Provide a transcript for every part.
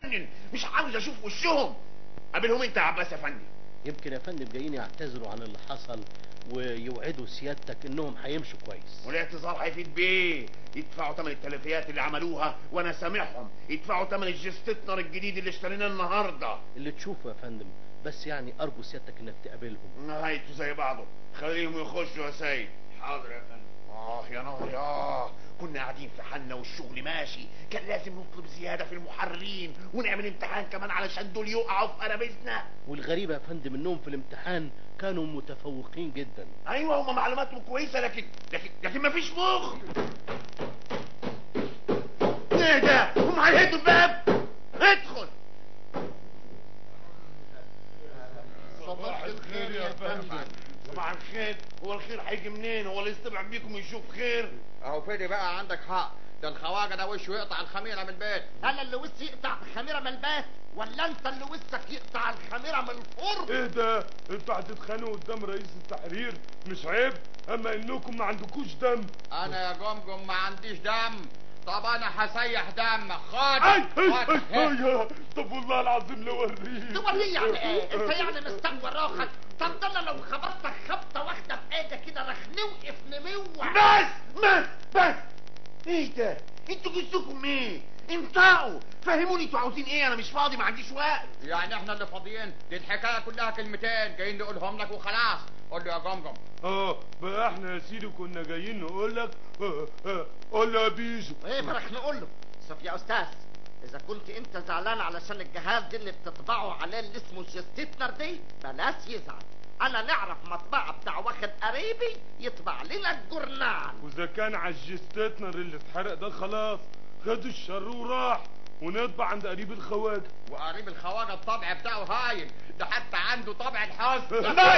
مش عاوز اشوف وشهم. قابلهم انت يا عباس يا فندم. يمكن يا فندم جايين يعتذروا عن اللي حصل ويوعدوا سيادتك انهم هيمشوا كويس. والاعتذار هيفيد بيه؟ يدفعوا ثمن التلفيات اللي عملوها وانا سامحهم، يدفعوا ثمن الجستتنر الجديد اللي اشتريناه النهارده. اللي تشوفه يا فندم، بس يعني ارجو سيادتك انك تقابلهم. نهايته زي بعضه، خليهم يخشوا يا سيد. حاضر يا فندم. يا نهاري كنا قاعدين في حالنا والشغل ماشي، كان لازم نطلب زيادة في المحررين ونعمل امتحان كمان علشان دول يقعوا في قرابيزنا. والغريبة يا فندم انهم في الامتحان كانوا متفوقين جدا. ايوه هم معلوماتهم كويسة، لكن مفيش مخ. ايه ده؟ هم هيهدوا الباب. ادخل. صباح الخير يا فندم. صباح الخير. هو الخير هيجي منين؟ هو اللي يستبع بيكم يشوف خير؟ اهو فدي بقى عندك حق، ده الخواجه ده وشه يقطع الخميره من البيت. انا اللي وشي يقطع الخميره من البيت ولا انت اللي وشك يقطع الخميره من الفرن؟ ايه ده؟ انتوا هتتخانقوا قدام رئيس التحرير؟ مش عيب؟ اما انكم ما عندكوش دم. انا يا جمجم ما عنديش دم. طب انا هسيح دم. خد اي خد. طب والله العظيم لو اوريك. توريه يعني ايه؟ انت يعني مستقوى روحك؟ طب ده انا لو خبطتك خبطه واحده بايدك كده رح نوقف نموع. بس ايه ده؟ انتوا جسكم ايه؟ انطقوا فهموني انتوا عاوزين ايه؟ انا مش فاضي، ما عنديش وقت. يعني احنا اللي فاضيين؟ دي الحكايه كلها كلمتين جايين نقولهم لك وخلاص. قول له يا جمجم. بقى احنا يا سيدي كنا جايين نقول لك قول له يا بيزو. ايه فرح نقول له؟ شوف يا استاذ، اذا كنت انت زعلان علشان الجهاز دي اللي بتطبعه عليه اللي اسمه الجستيتنر دي، بلاش يزعل. انا نعرف مطبعه بتاع واخد قريبي يطبع لنا الجورنال. واذا كان على الجستيتنر اللي اتحرق ده خلاص خد الشر وراح، ونطبع عند قريب الخواجه. وقريب الخواجه الطبع بتاعه هايل، ده حتى عنده طبع الحزن.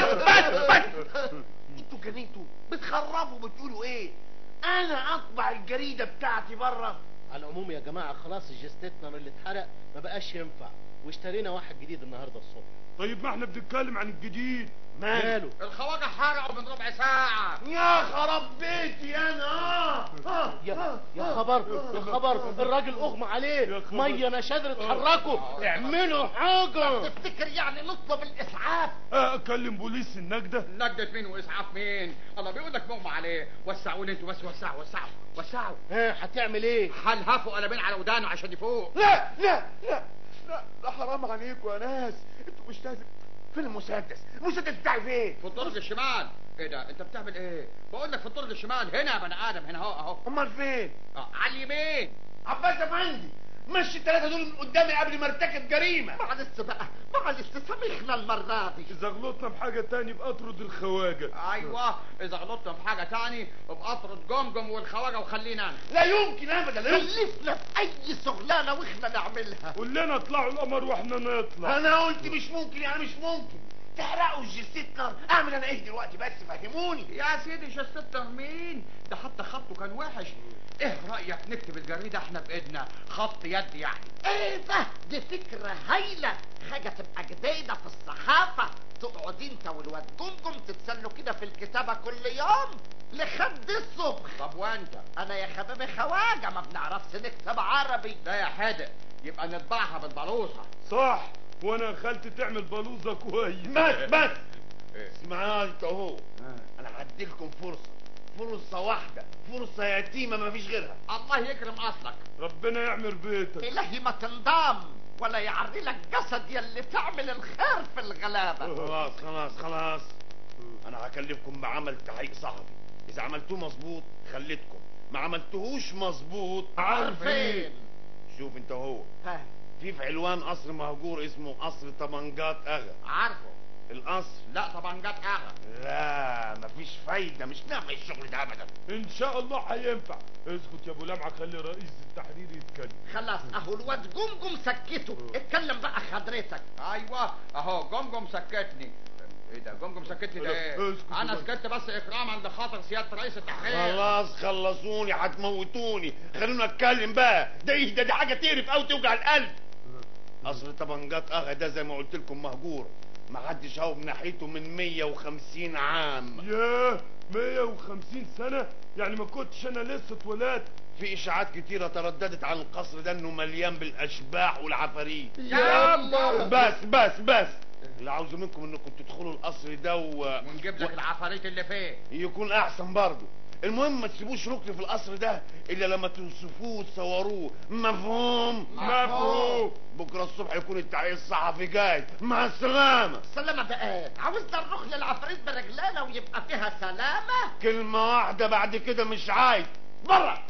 بس انتوا جنيتوا بتخرفوا بتقولوا ايه؟ انا اطبع الجريده بتاعتي بره. على العموم يا جماعة خلاص الجستتنر اللي اتحرق ما بقاش ينفع، واشترينا واحد جديد النهاردة الصبح. طيب ما احنا بنتكلم عن الجديد. ماله؟ الخواجه حرقه من ربع ساعه. يا خراب بيتي انا. يا خبر الراجل اغمى عليه، ميه نشادر اتحركوا، اعملوا حاجه. تفتكر يعني نطلب الاسعاف؟ اكلم بوليس النجده؟ نجدة مين واسعاف مين؟ الله بيقول لك مغمى عليه. وسعوني انتوا بس، وسعوا. هتعمل ايه؟ هلهفوا قلمين على ودانه عشان يفوق. لا ده حرام عليكم يا ناس، انتوا مش لازم. فين المسدس بتاعي فين؟ في الدرج الشمال. ايه ده انت بتعمل ايه؟ بقول لك في الدرج الشمال. هنا يا بني ادم، هنا اهو. امال فين؟ على اليمين. عباس افندي، مشي الثلاثه دول من قدامي قبل ما ارتكب جريمه. معلش بقى، معلش سامحنا المره دي. اذا غلطنا بحاجه تاني يبقى اطرد الخواجه. ايوه اذا غلطنا في حاجه تاني ابقى اطرد جمجم والخواجه وخلينا. لا يمكن ابدا. كلفنا في اي شغلانه واحنا نعملها. قول لنا اطلعوا القمر واحنا نطلع. انا قلت مش ممكن، يعني مش ممكن تحرقوا الجستيتنر. اعمل انا ايه دلوقتي بس فهموني. يا سيدي جستتنر مين؟ ده حتى خطه كان وحش. ايه رايك نكتب الجريده احنا بايدنا، خط يد يعني؟ ايه ده؟ دي فكره هايله، حاجه تبقى جديده في الصحافه. تقعد انت والواد جمجم تتسلوا كده في الكتابه كل يوم لحد الصبح. طب وانت؟ انا يا حبيبي خواجه ما بنعرفش نكتب عربي. ده يا حادق يبقى نطبعها بالبلوصه. صح، وانا خالتي تعمل بلوزه كويس. بس اسمعوا انت اهو، انا هديلكم فرصه واحده، فرصه يتيمه ما فيش غيرها. الله يكرم اصلك. ربنا يعمر بيتك. الهي ما تنضام ولا يعري لك جسد يلي تعمل الخير في الغلابه. خلاص انا هكلفكم بعمل تحقيق صحفي. اذا عملتوه مظبوط خليتكم، ما عملتوهوش مظبوط عارفين. شوف انت هو، في علوان قصر مهجور اسمه قصر طبنجات اغا. عارفه القصر؟ لا طبنجات اغا. لا مفيش فايده، مش نافع الشغل ده ابدا. ان شاء الله هينفع. اسكت يا ابو لمعه، خلي رئيس التحرير يتكلم. خلاص اهو الواد جمجم سكته. اتكلم بقى حضرتك. ايوه اهو جمجم سكتني. ايه ده جمجم سكتني ده ايه؟ انا سكت بس اكراما لخاطر سياده رئيس التحرير. خلاص خلصوني، هتموتوني، خلونا اتكلم بقى. ده ايه ده؟ دي حاجه تقرف قوي توجع القلب. قصر طبنجات اغا ده زي ما قلت لكم مهجور، ما حدش هاوب ناحيته من 150 عام. ياه 150 سنه؟ يعني ما كنتش انا لسه اتولدت. في اشاعات كتيرة ترددت عن القصر ده انه مليان بالاشباح والعفاريت. بس اللي عاوزه منكم انكم تدخلوا القصر ده ونجيب لك العفاريت اللي فيه. يكون احسن برضه. المهم ما تسيبوش ركن في القصر ده الا لما توصفوه وتصوروه. مفهوم؟ مفهوم. بكره الصبح يكون التحقيق الصحفي جاي. مع السلامه. سلامة بقى، عاوزنا نروح للعفاريت برجلانة ويبقى فيها سلامة. كلمه واحده بعد كده مش عايز. بره.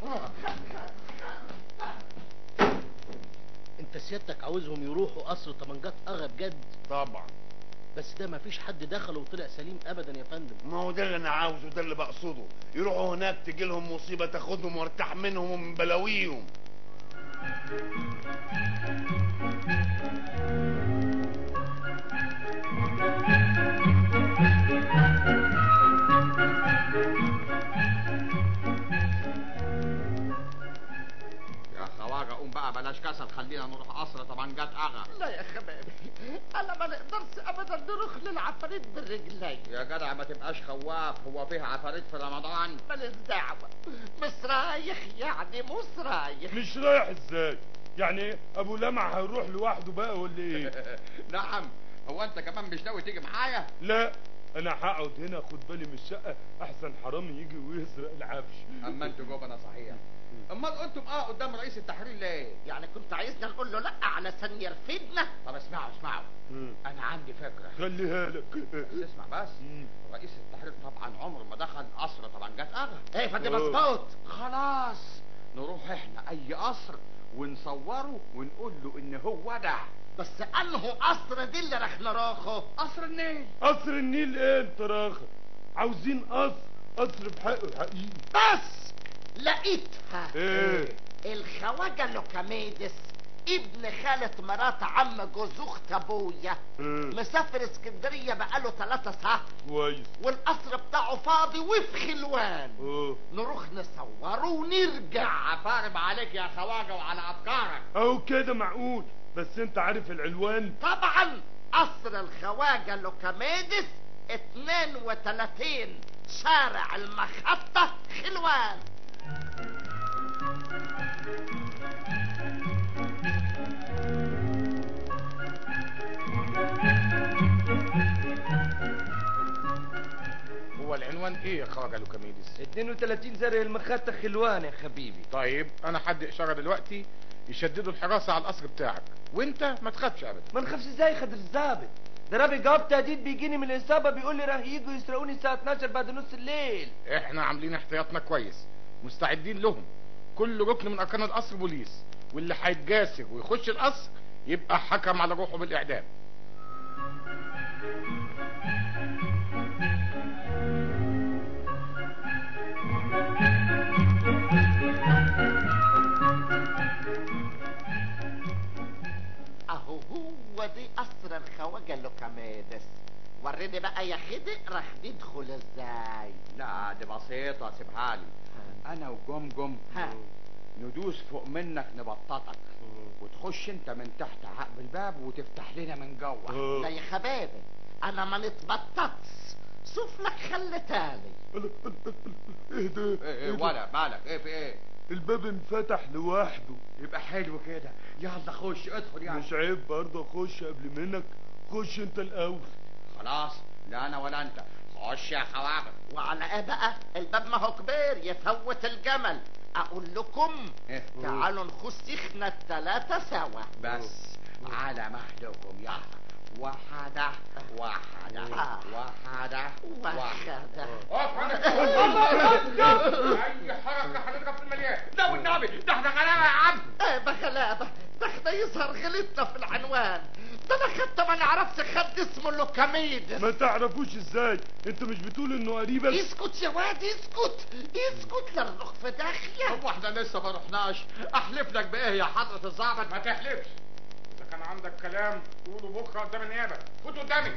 انت سيادتك عاوزهم يروحوا قصر طمنجات اغا بجد؟ طبعا. بس ده مفيش حد دخل وطلع سليم ابدا يا فندم. ما هو ده اللي انا عاوزه، ده اللي بقصده. يروحوا هناك تجي لهم مصيبه تاخدهم وارتاح منهم ومن بلاويهم. يا خواجه قوم بقى، بلاش كسل، خلينا نروح قصر طبنجات اغا. لا يا حبايبي، انا ما نقدرش ابدا نروح للعفاريت بالرجلين. يا جدع ما تبقاش خواف، هو فيه عفاريت في رمضان؟ ماليش دعوة. مش رايح يعني مش رايح. مش رايح ازاي؟ يعني ايه ابو لمع هيروح لوحده بقى ولا ايه؟ نعم. هو انت كمان مش ناوي تيجي معايا؟ لا، انا هقعد هنا اخد بالي من الشقه، احسن حرامي يجي ويسرق العفش. اما انتوا جبنه صحيح. امال قلتم قدام رئيس التحرير ليه؟ يعني كنت عايزنا نقول له لا علشان يرفدنا؟ طب اسمعوا انا عندي فكره. خليها لك. بس اسمع بس. رئيس التحرير طبعا عمره ما دخل قصر طبنجات اغا. ايه فدي مظبوط. خلاص نروح احنا اي قصر ونصوره ونقول له ان هو ده. بس انه قصر دي اللي رح نروحه؟ قصر النيل. قصر النيل ايه انت راخر؟ عاوزين قصر بحقه حقيقي. بس لقيتها. ايه؟ الخواجة لوكاميدس ابن خالة مرات عم جوز اخت ابويا مسافر اسكندرية بقاله 3 ساعات. كويس. والقصر بتاعه فاضي وفي خلوان. نروح نصوره ونرجع. عفارب عليك يا خواجة وعلى افكارك. اهو كده معقول. بس انت عارف العنوان؟ طبعا. قصر الخواجة لوكاميدس 32 شارع المخطة خلوان. هو العنوان ايه يا خواجه لوكاميدس؟ 32 زرع المخطة خلوان يا حبيبي. طيب انا حد اشاره دلوقتي يشددوا الحراسه على القصر بتاعك، وانت ما تخافش ابدا. ما نخافش ازاي يا خضر الظابط؟ ده رابي جواب تهديد بيجيني من العصابه، بيقول لي راح يجوا يسرقوني الساعه 12 بعد نص الليل. احنا عاملين احتياطنا كويس، مستعدين لهم. كل ركن من اركان القصر بوليس، واللي هيتجاسر ويخش القصر يبقى حكم على روحه بالاعدام. اهو هو دي قصر الخواجة لوكاميدس. وريني بقى يا خدق راح ندخل ازاي. لا دي بسيطة، سيبها لي. انا وجمجم ندوس فوق منك نبططك، وتخش انت من تحت عقب الباب وتفتح لنا من جوه. لا يا حبايبي انا ما نتبططش. شوف لك خل تاني. ايه ده؟ ايه ولا مالك؟ ايه في ايه؟ الباب انفتح لوحده. يبقى حلو كده، يلا خش ادخل يعني. مش عيب برضه اخش قبل منك؟ خش انت الاول. خلاص، لا انا ولا انت. خش يا خواجه. وعلى ايه بقى؟ الباب ما هو كبير يفوت الجمل. اقول لكم إيه؟ تعالوا نخش احنا الثلاثة سوا. بس على مهلكم يلا. واحدة واحدة واحدة واحدة. اي حركة هنضرب في المليان. لا والنبي ده احنا غلابة يا عم. ايه بغلابة؟ ده احنا يظهر غلطنا في العنوان. ده انا حتى ما نعرفش خد اسمه لوكاميدس. ما تعرفوش ازاي؟ انت مش بتقول انه قريبك؟ اسكت يا واد اسكت اسكت لا نروح في داخية. هو احنا لسه ما رحناش؟ احلف لك بايه يا حضرة الظابط؟ ما تحلفش. اذا كان عندك كلام قوله بكره قدام النيابه. فوت قدامي.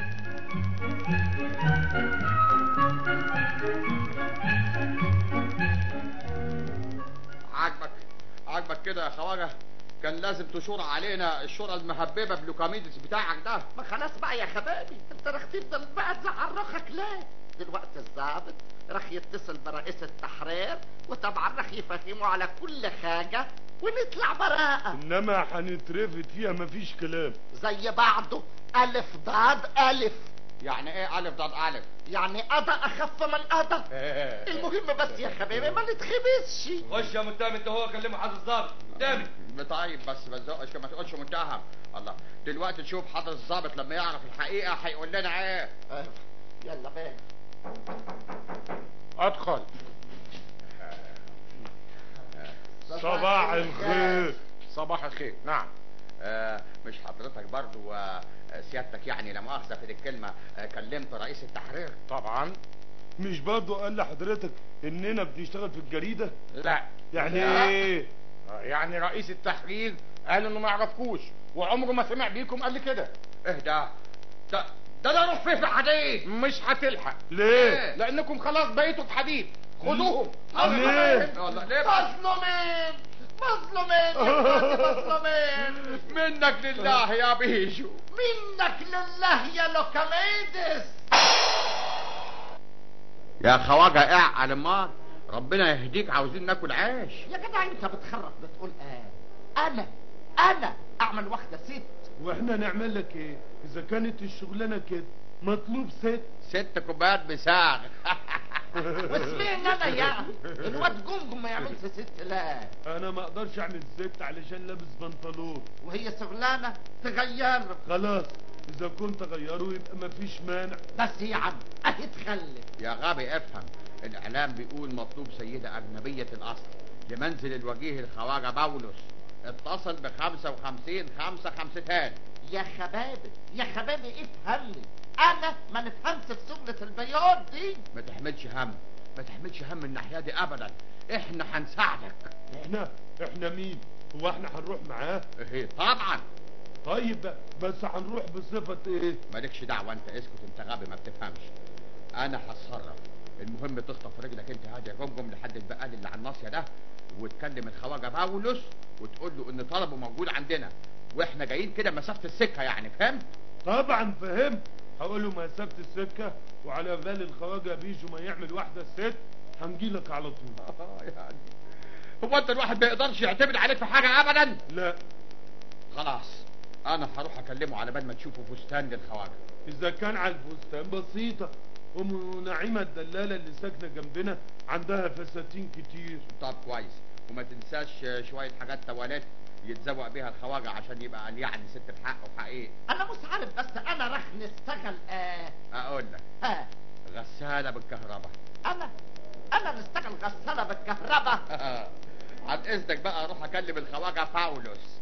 عاجبك كده يا خواجه؟ كان لازم تشور علينا الشورى المهببه بلوكاميدس بتاعك ده. ما خلاص بقى يا حبايبي، انت رح تفضل بقى تزعل روحك ليه؟ دلوقتي الضابط رح يتصل برئيس التحرير، وطبعا رح يفهمه على كل حاجة ونطلع براءة. انما هنترفد فيها مفيش كلام. زي بعضه، ألف ضاد ألف. يعني ايه الف ضاد الف؟ يعني قضى أخف من قضى. المهم بس يا حبيبي ما نتخبسش. خش يا متهم انت هو، كلمه حضرة الضابط قدامي. طيب بس ما تزقش، ما تقولش متهم. الله، دلوقتي تشوف حضرة الضابط لما يعرف الحقيقة هيقول لنا ايه. يلا بينا. ادخل. صباح الخير. صباح الخير. نعم. مش حضرتك برضو سيادتك يعني لا مؤاخذة في الكلمة كلمت رئيس التحرير؟ طبعا. مش برضو قال لحضرتك اننا بنشتغل في الجريدة؟ لا. يعني لا. ايه؟ يعني رئيس التحرير قال انه ما يعرفكوش وعمره ما سمع بيكم قبل كده. ايه ده انا اروح فيه في الحديد. مش هتلحق. ليه؟ لانكم خلاص بقيتوا في حديد. خدوهم. ليه؟ والله ليه بقى؟ مظلومين مظلومين يا اخواتي، مظلومين. منك لله يا بيجو. منك لله يا لوكاميدس. يا خواجه اعقل امال، ربنا يهديك، عاوزين ناكل عيش. يا جدع انت بتخرف بتقول ايه؟ انا اعمل واحده ست. واحنا نعمل لك ايه اذا كانت الشغلانة كده؟ مطلوب ست. 6 كوبايات بساغ. واسمعني انا يعني الواد جمجم ما يعملش ست. لا انا ما اقدرش اعمل ست علشان لابس بنطلون. وهي شغلانه تغير. خلاص اذا كنت اغيره يبقى مفيش مانع. بس يا عم اهي تخلف. يا غبي افهم، الاعلام بيقول مطلوب سيدة اجنبية الاصل لمنزل الوجيه الخواجة باولوس، اتصل ب55 5 5 يا حبايبي يا حبايبي افهمني، انا ما نفهمش في شغلة البياض دي. ما تحملش هم، ما تحملش هم الناحية دي ابدا، احنا هنساعدك. احنا مين؟ هو احنا هنروح معاه؟ ايه طبعا. طيب بس هنروح بصفة ايه؟ مالكش دعوة انت، اسكت انت غبي ما بتفهمش. انا هتصرف. المهم تخطف رجلك انت هادي يا جمجم لحد البقال اللي على الناصية ده، وتكلم الخواجة باولوس وتقول له ان طلبه موجود عندنا واحنا جايين كده مسافة السكة، يعني فهمت؟ طبعا فهمت. هقول له مسافة السكة، وعلى بال الخواجة بيجو ما يعمل واحدة ست هنجيلك على طول. يعني هو انت الواحد ما يقدرش يعتمد عليك في حاجة ابدا؟ لا. خلاص انا هروح اكلمه على بال ما تشوفه فستان للخواجة. اذا كان على الفستان بسيطة، ام نعيمة الدلالة اللي ساكنة جنبنا عندها فساتين كتير. طب كويس، وما تنساش شوية حاجات تواليت يتزوق بيها الخواجة عشان يبقى قال يعني ست بحق وحقيقي. انا مش عارف بس انا راح نشتغل اقول لك ها غسالة بالكهرباء. انا نشتغل غسالة بالكهرباء. عن اذنك بقى اروح اكلم الخواجة باولوس.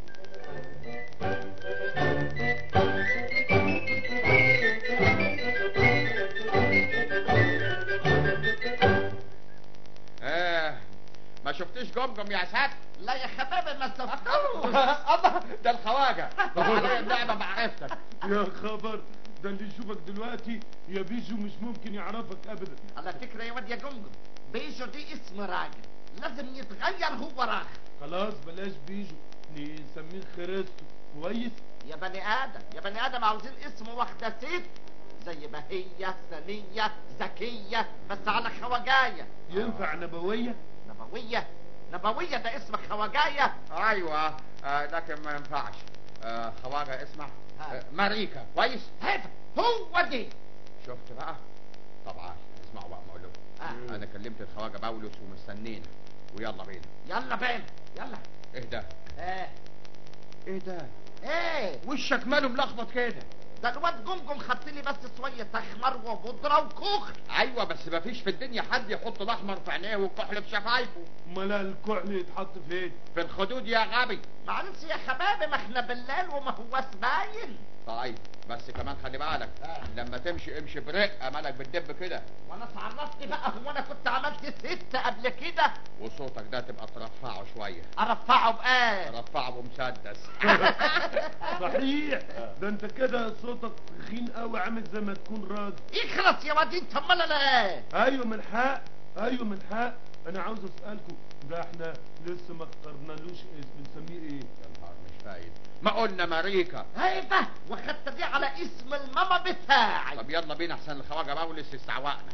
ما شفتش جمجم يا سات؟ لا يا حبايبي ما شفتوش. الله، ده الخواجة عليا النعمة معرفتك. يا خبر، ده اللي يشوفك دلوقتي يا بيجو مش ممكن يعرفك ابدا. على فكرة يا واد يا جمجم، بيجو دي اسم راجل لازم يتغير هو راجل. خلاص بلاش بيجو، نسميه خريستو. كويس؟ يا بني ادم عاوزين اسم واحدة ست زي بهية ثانية ذكية بس على خواجاية. ينفع نبوية؟ نبوية ده اسم خواجاية. ايوه لكن ما ينفعش. خواجة اسمع ماريكا. كويس؟ هو دي. شفت بقى؟ طبعا اسمعوا بقى ما اقول لكم. انا كلمت الخواجة باولوس ومستنينا، ويلا بينا. يلا ايه ده؟ ايه ده؟ ايه وشك ماله ملخبط كده؟ ده الواد جمجم حط لي بس شويه احمر وبودره وكحل. ايوه بس مفيش في الدنيا حد يحط الاحمر في عينيه والكحل في شفايفه. امال الكحل يتحط فين؟ في الخدود يا غبي. معلش يا حبايبي ما احنا بالليل وما هوش باين. طيب بس كمان خلي بالك لما تمشي امشي برقه، مالك بتدب كده. وانا اتعرفت بقى، هو انا كنت عملت ست قبل كده؟ وصوتك ده تبقى ترفعه شويه. ارفعه بايه؟ ترفعه بمسدس. صحيح، ده انت كده صوتك تخين قوي عامل زي ما تكون راجل. اخلص يا واد انت، امال انا ايه؟ ايوه من حق. انا عاوز اسالكم، ده احنا لسه ما اخترنالوش اسم، بنسميه ايه؟ يا نهار مش فايد؟ ما قلنا ماريكا. هيبه واخدت دي على اسم الماما بتاعي. طب يلا بينا احسن الخواجه بولس يستعوقنا.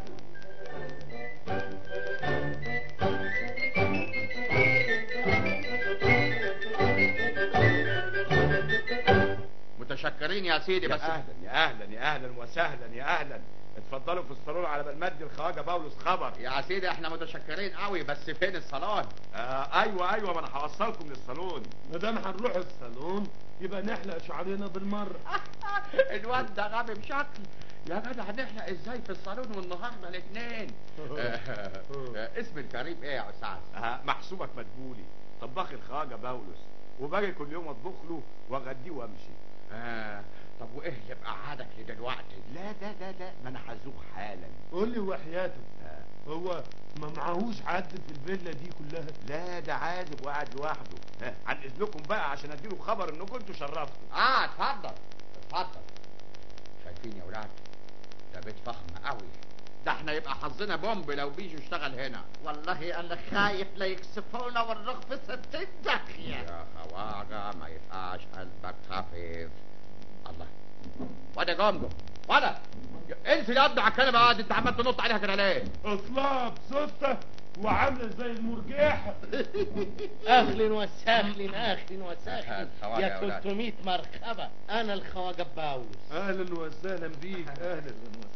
متشكرين يا سيدي. يا بس اهلا يا اهلا يا اهلا وسهلا يا اهلا. اتفضلوا في الصالون على بال مد الخواجه بولس خبر. يا سيدي احنا متشكرين قوي، بس فين الصالون؟ ايوه ما انا هوصلكم للصالون. ما دام هنروح الصالون يبقى نحلق شعرنا بالمره. الواد ده غبي بشكل. يا جدع نحلق ازاي في الصالون والنهارده الاثنين؟ اسم الكريم ايه يا استاذ؟ محسوبك مدبولي، طباخ الخواجه بولس، وباجي كل يوم اطبخ له واغديه وامشي. طب وايه يبقى عادك لدلوقتي؟ لا ما انا هزوق حالا. قول لي وحياتك، هو ما معهوش حد في الفيلا دي كلها؟ لا ده عازب وقاعد لوحده. عن اذنكم بقى عشان اديله خبر انكم انتوا شرفتوا. اتفضل اتفضل. شايفين يا ولاد؟ ده بيت فخم قوي، ده احنا يبقى حظنا بومب لو بيجوا اشتغل هنا. والله انا خايف لا يكسفونا ونروح في 60 داهيه. يا خواجه ما يبقاش قلبك خفيف. الله، واد يا جمجم، ولا انزل يا ابني على الكنبه. قاعد انت عمال تنط عليها كده ليه؟ اصلها بسوسته وعامله زي المرجيحه. اهلا وسهلا اهلا وسهلا الخواجة يا يا ولاد. 300 مرحبا. انا الخواجه بولس. اهلا وسهلا بيك. اهلا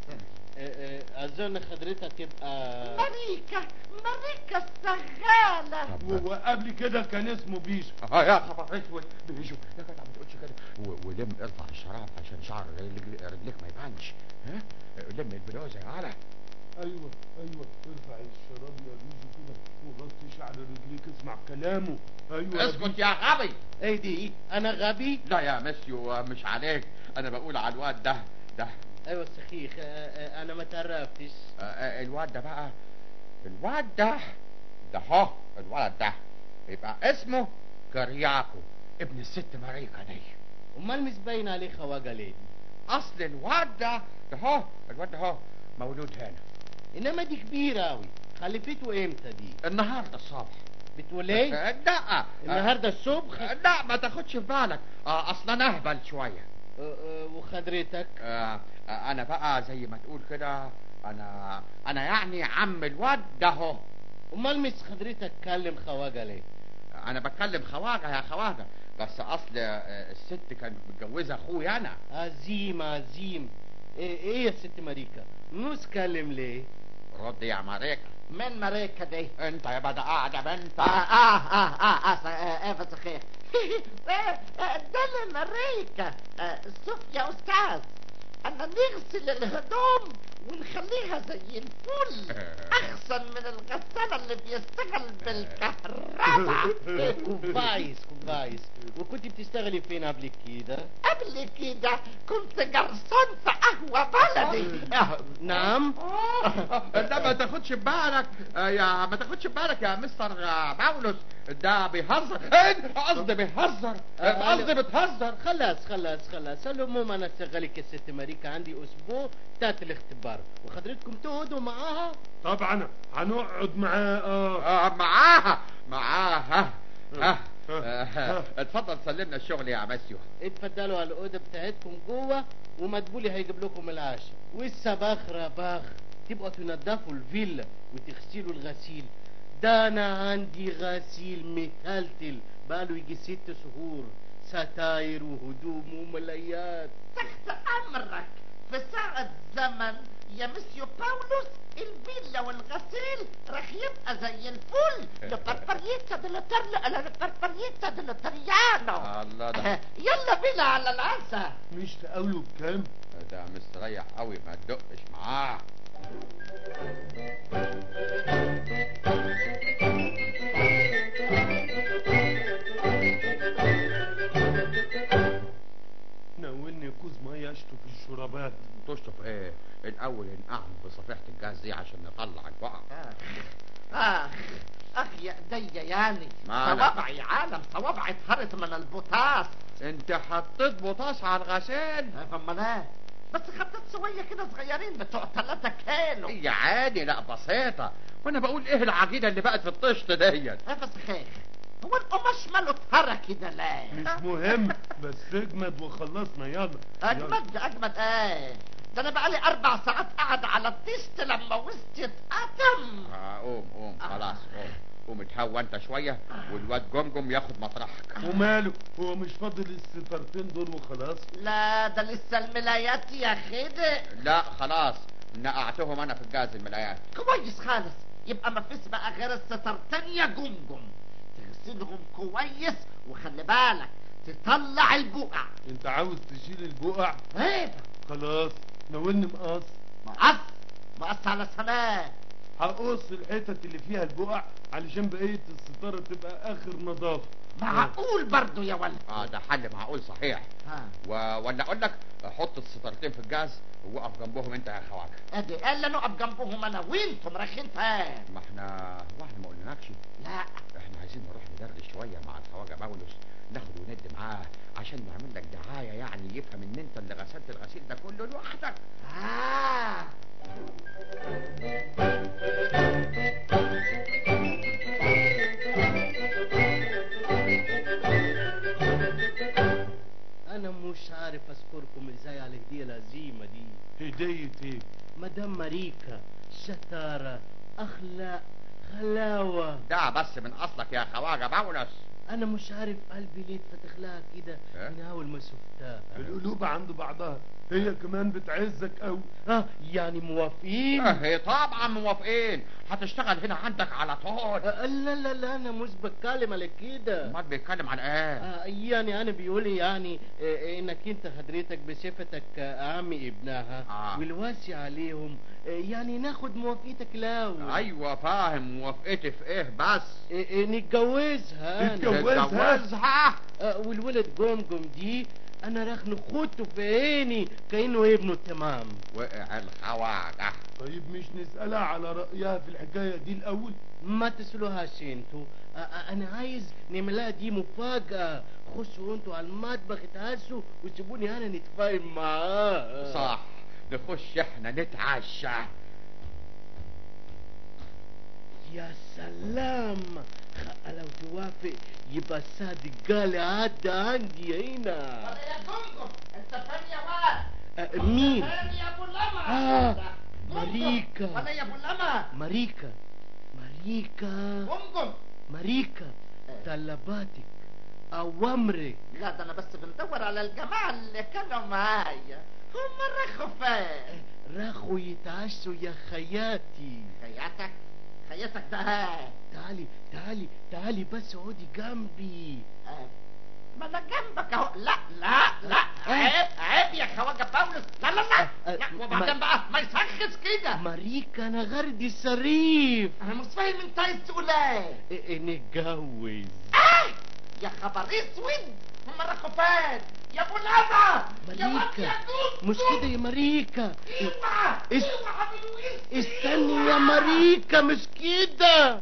اظن حضرتك تبقى ماريكا الشغاله. وقبل كده كان اسمه بيشو. يا خبر اسود بيجوا يا جدع ما تقولش كده. ولم ارفع الشراب عشان شعر رجليك ما يبانش. ها لم البلوزه يا علا. ايوه ارفع الشراب يا بيشو كده وغطي شعر رجليك. اسمع كلامه. ايوه اسكت يا غبي. ايه دي؟ انا غبي؟ لا يا مسيو مش عليك، انا بقول على الواد ده. ايوه صحيح. انا ما تعرفتش. الواد ده بقى، الواد ده هو الولد ده يبقى اسمه كرياكو ابن الست ماريكا دي. امال مش باين عليه خواجه ليه؟ اصل الواد ده الواد ده مولود هنا. انما دي كبيره اوي. خلفته امتى دي؟ النهارده الصبح. بتقول ايه؟ لا النهارده الصبح؟ لا ما تاخدش في بالك. اصلا انا اهبل شويه. وخدرتك؟ انا بقى زي ما تقول كده، انا يعني عم الواد ده هو. امال مش خدرتك تكلم خواجه ليه؟ انا بتكلم خواجه يا خواجه، بس اصل الست كانت متجوزه اخويا انا. عظيم. ايه يا ست ماريكا؟ نوس كلم ليه؟ رد يا ماريكا. من ماريكا دي؟ انت يا بدا قاعده بنت. بس خير. ده اللي ماريكا. شوف يا استاذ، انا نغسل الهدوم ونخليها زي الفل احسن من الغسالة اللي بيشتغل بالكهرباء. كويس. وكنت بتشتغلي فين قبل كده؟ قبل كده كنت جرسون في قهوة بلدي. نعم. ده ما تاخدش بالك ما تاخدش بالك يا مستر باولوس، ده بيهزر. قصدي بيهزر، قصدي بتهزر. خلاص. المهم انا شغالك يا ست ماريكا، عندي اسبوع بتاعت الاختبار وحضرتكم تقعدوا معاها. طبعا هنقعد معاه. معاها. اتفضل سلمنا الشغل يا مسيو. اتفضلوا على الاوضه بتاعتكم جوه، ومدبولي هيجيب لكم العشاء. والصباح رباخ تبقوا تنضفوا الفيلا وتغسلوا الغسيل. ده انا عندي غسيل متلتل بقاله يجي 6 شهور، ستاير وهدوم وملايات. تحت امرك في ساعة زمن يا مسيو باولوس. الفيلا والغسيل رح يبقى زي الفل. لبربريتا دلوتريانو. الله ده يلا بينا على العشاء. مش تقاوله بكام؟ ده مستريح قوي ما تدقش معاه. ناولني كوز ميه اشطف الشرابات. تشطف ايه؟ الاول نقعهم في صفيحه الجاز دي عشان نطلع البقع. اخ يا ايديا يعني. مالك؟ صوابعي عالم، صوابعي اتهرت من البوتاس. انت حطيت بوتاس على الغسيل؟ امال ايه؟ بس خدت شويه كده صغيرين بتوع 3 كيلو. هي عادي، لا بسيطه. وانا بقول ايه العجينه اللي بقت في الطشت ديت؟ بس خير هو القماش ماله اتهرى كده ليه؟ مش مهم، بس اجمد وخلصنا يلا. اجمد ايه؟ ده انا بقالي 4 ساعات قاعد على الطيست لما وسطي اتقطم. قوم خلاص قوم اتهوى انت شويه والواد جمجم ياخد مطرحك. وماله، هو مش فاضل الستارتين دول وخلاص؟ لا ده لسه الملايات يا خدق. لا خلاص نقعتهم انا في الجهاز الملايات. كويس خالص، يبقى ما فيش بقى غير الستارتين يا جمجم. تغسلهم كويس وخلي بالك تطلع البقع. انت عاوز تشيل البقع؟ ايه خلاص ناولني مقص. مقص على سلام. هقص الحتت اللي فيها البقع علشان بقية الستارة تبقى اخر نظافة. معقول برضو يا ولد. ده حل معقول صحيح. ولا اقول لك حط الستارتين في الجهاز ووقف جنبهم انت يا خواجه. ادي قال انا اقف جنبهم انا وانتم رايحين فين؟ ما احنا ما قلناكش. لا احنا عايزين نروح ندردش شويه مع الخواجه باولوس، ناخد وند معاه عشان نعمل لك دعايه، يعني يفهم ان انت اللي غسلت الغسيل ده كله لوحدك. انا مش عارف اشكركم ازاي على الهديه العظيمه دي. هدية ايه؟ مدام ماريكا، شطاره، اخلاق، غلاوه. ده بس من اصلك يا خواجه باولوس. انا مش عارف قلبي ليه اتفتح لها كده من اول ما شفتها. القلوب عند بعضها، هي كمان بتعزك قوي. يعني موافقين؟ هي طبعا موافقين، هتشتغل هنا عندك على طول. لا انا مش بتكلم على كده. امال بيتكلم عن ايه؟ يعني انا بيقولي يعني انك انت حضرتك بصفتك عم ابنها والواسي عليهم، يعني ناخد موافقتك الاول. ايوه فاهم، موافقتي في ايه بس؟ نتجوزها. نتجوزها. والولد جمجم دي انا راح نخوته في عيني كأنه ابنه تمام. وقع الخواجه. طيب مش نسألها على رأيها في الحكاية دي الأول؟ ما تسألوهاش انتوا، انا عايز نعملها دي مفاجأة. خشوا انتوا على المطبخ اتعشوا وسيبوني انا نتفاهم معاه. صح، نخش احنا نتعشى. يا سلام، لو توافق يبقى صادق قال عدى عندي هنا. ولا يا جمجم انت فين يا واد؟ مين؟ فين يا ابو لمع؟ ماريكا. ولا يا ابو لمع؟ ماريكا جمجم. ماريكا، طلباتك، اوامرك. لا ده انا بس بندور على الجماعه اللي كانوا معايا، هم راحوا فين؟ راحوا يتعشوا يا خياتي. خياتك ده تعالي بس اقعدي جنبي. ما انا جنبك اهو. لا عيب يا خواجه باولوس. لا وبعدين بقى ما يسخس كده. ماريكا انا غردي صريف. انا مش فاهم انت عايز تقول ايه. نتجوز. يا خبر اسود، هم راحوا فين يا ابو لمع؟ ماريكا مش كده يا ماريكا. اوعى استني يا ماريكا، مش كده.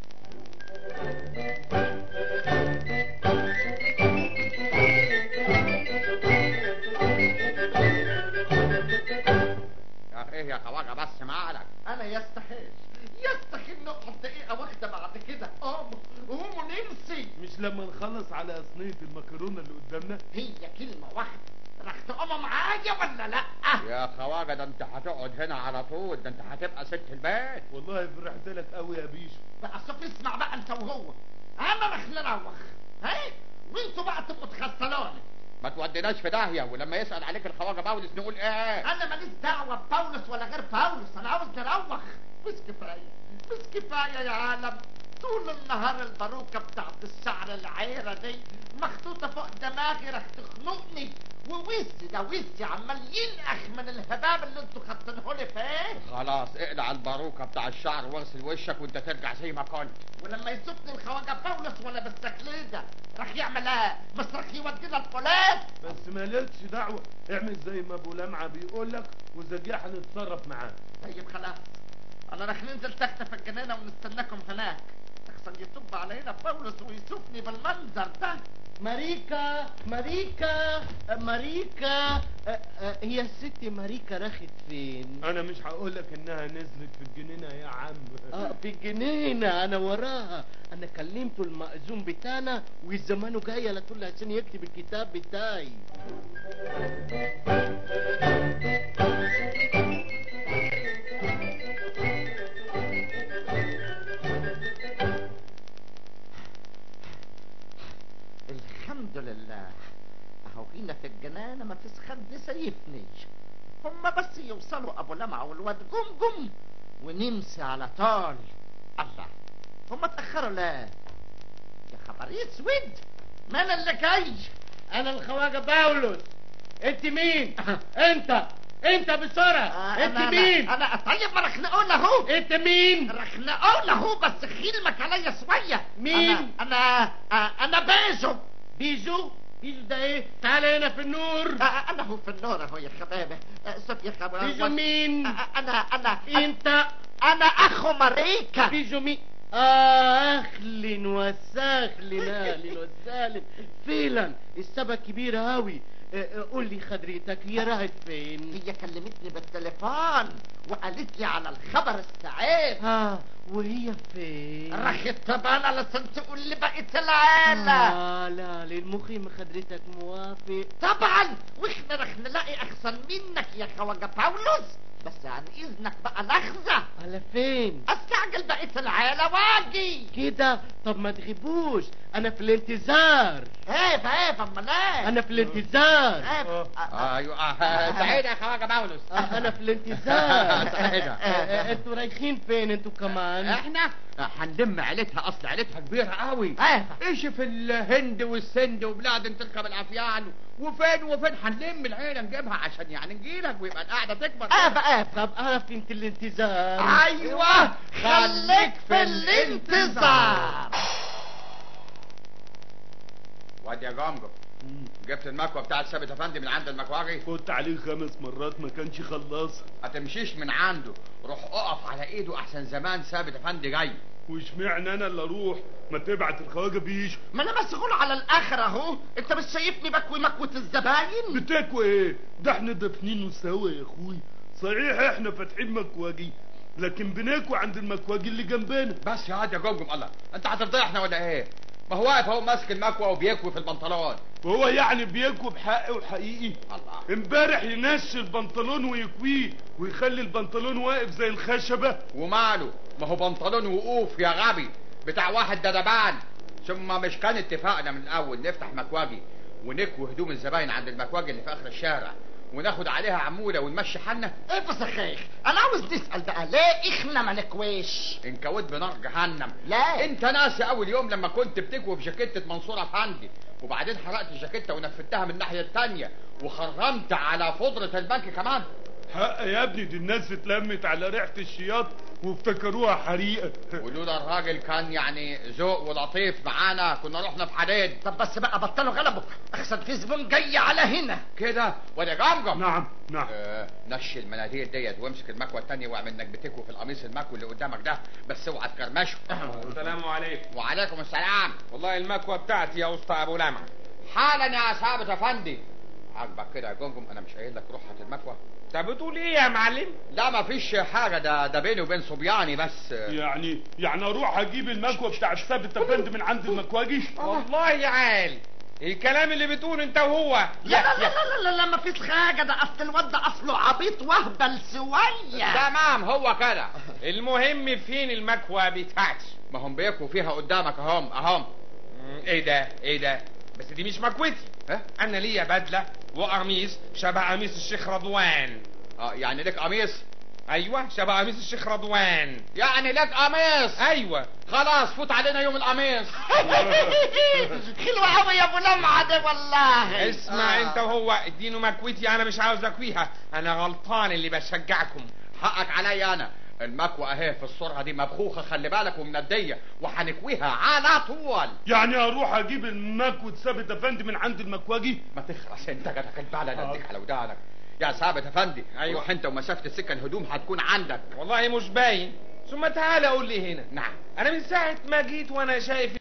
ايه يا خواجه بس مالك؟ انا يستحيل نقعد دقيقه واحده بعد كده. قوموا نمشي. مش لما نخلص على صينية المكرونة اللي قدامنا؟ هي كلمه واحده، راح تقوموا معايا ولا لا؟ يا خواجه ده انت هتقعد هنا على طول، ده انت هتبقى ست البيت. والله فرحت لك قوي يا بيشو. بقى شوف اسمع بقى انت وهو، انا راح نروح وانتوا بقى تبقوا تغسلوني. ما توديناش في داهيه، ولما يسال عليك الخواجه باولوس نقول ايه؟ انا ماليش دعوه بباولوس ولا غير باولوس، انا عاوز نروح. مش كفايه يا عالم، طول النهار الباروكه بتاعت الشعر العيره دي محطوطه فوق دماغي، راح تخنقني. ووسي عمال ينقخ من الهباب اللي انتوا خدتنهولي فيه. خلاص اقلع الباروكه بتاع الشعر واغسل وشك وانت ترجع زي ما كنت. ولما يشوفني الخواجه باولوس وانا بالتقليده راح يعمل ايه؟ مش راح يودينا البوليس؟ بس مالكش دعوة، اعمل زي ما ابو لمعة بيقولك وزجاح هنتصرف معاه. طيب خلاص، انا راح ننزل تحت في الجنينه ونستناكم هناك، احسن يطب علينا باولوس ويشوفني بالمنظر ده. ماريكا ماريكا ماريكا هي الست ماريكا راحت فين؟ انا مش هقول لك انها نزلت في الجنينه يا عم. في الجنينة، انا وراها. انا كلمته المأذون بتاعنا والزمانه جاي على طول عشان يكتب الكتاب بتاعي. الحمد لله، اهو هنا في الجنانة ما فيش حد سيفني. هما بس يوصلوا ابو لمعة والواد جمجم ونمسي على طول. الله، هما اتأخروا ليه؟ يا خبر اسود، من اللي جاي؟ انا الخواجة باولوس. انت مين؟ انت بسرعة. انت مين؟ انا طيب، ما رح نقول اهو. انت مين؟ رح نقول اهو، بس خيلمك عليا شوية. مين؟ انا بيجو ده ايه؟ تعال هنا في النور. انا هو في النور اهو يا حبايبي. شوف يا خبر. بيجو مين؟ انت. انا اخو ماريكا. بيجو مين؟ اهلا وسهلا. فعلا السبب كبير هاوي. قول لي خدريتك هي راحت فين؟ هي كلمتني بالتليفون وقالت لي على الخبر السعيد. وهي فين؟ راحت طبعا علشان تقول لي بقيت العيلة. لا للمخيم خدريتك موافق طبعا، واحنا رح نلاقي احسن منك يا خواجة باولوس، بس عن اذنك بقى لحظة. على فين؟ استعجل بقيت العيلة واجي كده. طب ما تغيبوش، انا في الانتظار. ايه امال ايه؟ انا في الانتظار. ايوه سعيدة يا خواجة باولوس. انا في الانتظار. سعيدة. انتوا رايحين فين انتوا كمان؟ احنا هنلم عيلتها، اصل عيلتها كبيرة قوي. ايش في الهند والسند وبلاد تركب الافيال، وفين هنلم العيلة نجيبها عشان يعني نجيلك ويبقى القعدة تكبر. طب انا في الانتظار. ايوه، خليك في الانتظار. واد يا جمجم، جبت المكوى بتاع ثابت افندي من عند المكواجي؟ كنت عليه 5 مرات ما كانش خلصها. ما تمشيش من عنده، روح اقف على ايده احسن زمان ثابت افندي جاي. واشمعنى انا اللي اروح؟ ما تبعت الخواجه بيجو. ما انا مسؤول على الاخر اهو. انت مش شايفني بكوي مكوة الزباين؟ بتكوي ايه؟ ده احنا دافنينه سوا يا اخوي. صحيح احنا فاتحين مكواجي، لكن بنكوي عند المكواجي اللي جنبنا. بس يا واد يا جمجم، الله انت هتفضحنا ولا ايه؟ ما هو واقف اهو ماسك المكوى وبيكوي في البنطلون. وهو يعني بيكوي بحق وحقيقي؟ الله، امبارح ينشي البنطلون ويكويه ويخلي البنطلون واقف زي الخشبة. وماله؟ ما هو بنطلون وقوف يا غبي بتاع واحد دبان. ثم مش كان اتفقنا من الاول نفتح مكواجي ونكوي هدوم الزباين عند المكواجي اللي في اخر الشارع وناخد عليها عمولة ونمشي حالنا؟ ايه بس يا خيخ، انا عاوز نسأل بقى ليه احنا ما نكويش؟ انكويت بنار جهنم. لا انت ناسي اول يوم لما كنت بتكوي بجاكيتة منصور افندي، وبعدين حرقت الجاكيتة ونفذتها من الناحية التانية وخرمت على فضرة البنك كمان. حق يا ابني، دي الناس اتلمت على ريحة الشياط وافتكروها حريقة. ولولا الراجل كان يعني ذوق ولطيف معانا كنا رحنا في حديد. طب بس بقى بطلوا غلبك، احسن في زبون جاي على هنا كده ولا جمجم. نعم نشي المناديل ديت وامسك المكوى التانية واعمل انك بتكوي في القميص المكوي اللي قدامك ده، بس اوعى تكرمشه. السلام عليكم. وعليكم السلام. والله المكوى بتاعتي يا اسطى ابو لمعة. حالا يا ثابت افندي. عاجبك كده يا جمجم؟ انا مش قايل لك روح هات المكوى؟ انت بتقول ايه يا معلم؟ لا ما فيش حاجة، ده بيني وبين صبياني بس. يعني اروح اجيب المكوى بتاع ثابت افندي من عند المكواجي؟ والله يا عالي الكلام اللي بتقول انت وهو. لا ما فيش حاجة، ده اصل الواد ده اصله عبيط وهبل سوية. تمام هو كده. المهم فين المكوى بتاعتي؟ ما هم بيكوا فيها قدامك اهم. ايه ده بس دي مش مكوتي. انا ليا بدلة وقميص شبه قميص الشيخ رضوان. يعني لك قميص؟ ايوه شبه قميص الشيخ رضوان. يعني لك قميص؟ ايوه. خلاص فوت علينا يوم القميص. حلوة قوي يا ابو لمعة ده والله. اسمع انت وهو ادينه مكوتي، انا مش عاوز اكويها، انا غلطان اللي بشجعكم. حقك عليا انا. المكوى اهي في الصورة دي مبخوخة خلي بالك ومندية وهنكويها على طول. يعني اروح اجيب المكوى ثابت افندي من عند المكواجي؟ ما تخرس انت جاتك البعلة نديك على ودانك يا ثابت افندي. أيوة. روح انت ومسافة السكة الهدوم هتكون عندك. والله مش باين. ثم تعالى قول لي هنا. نعم. انا من ساعة ما جيت وانا شايف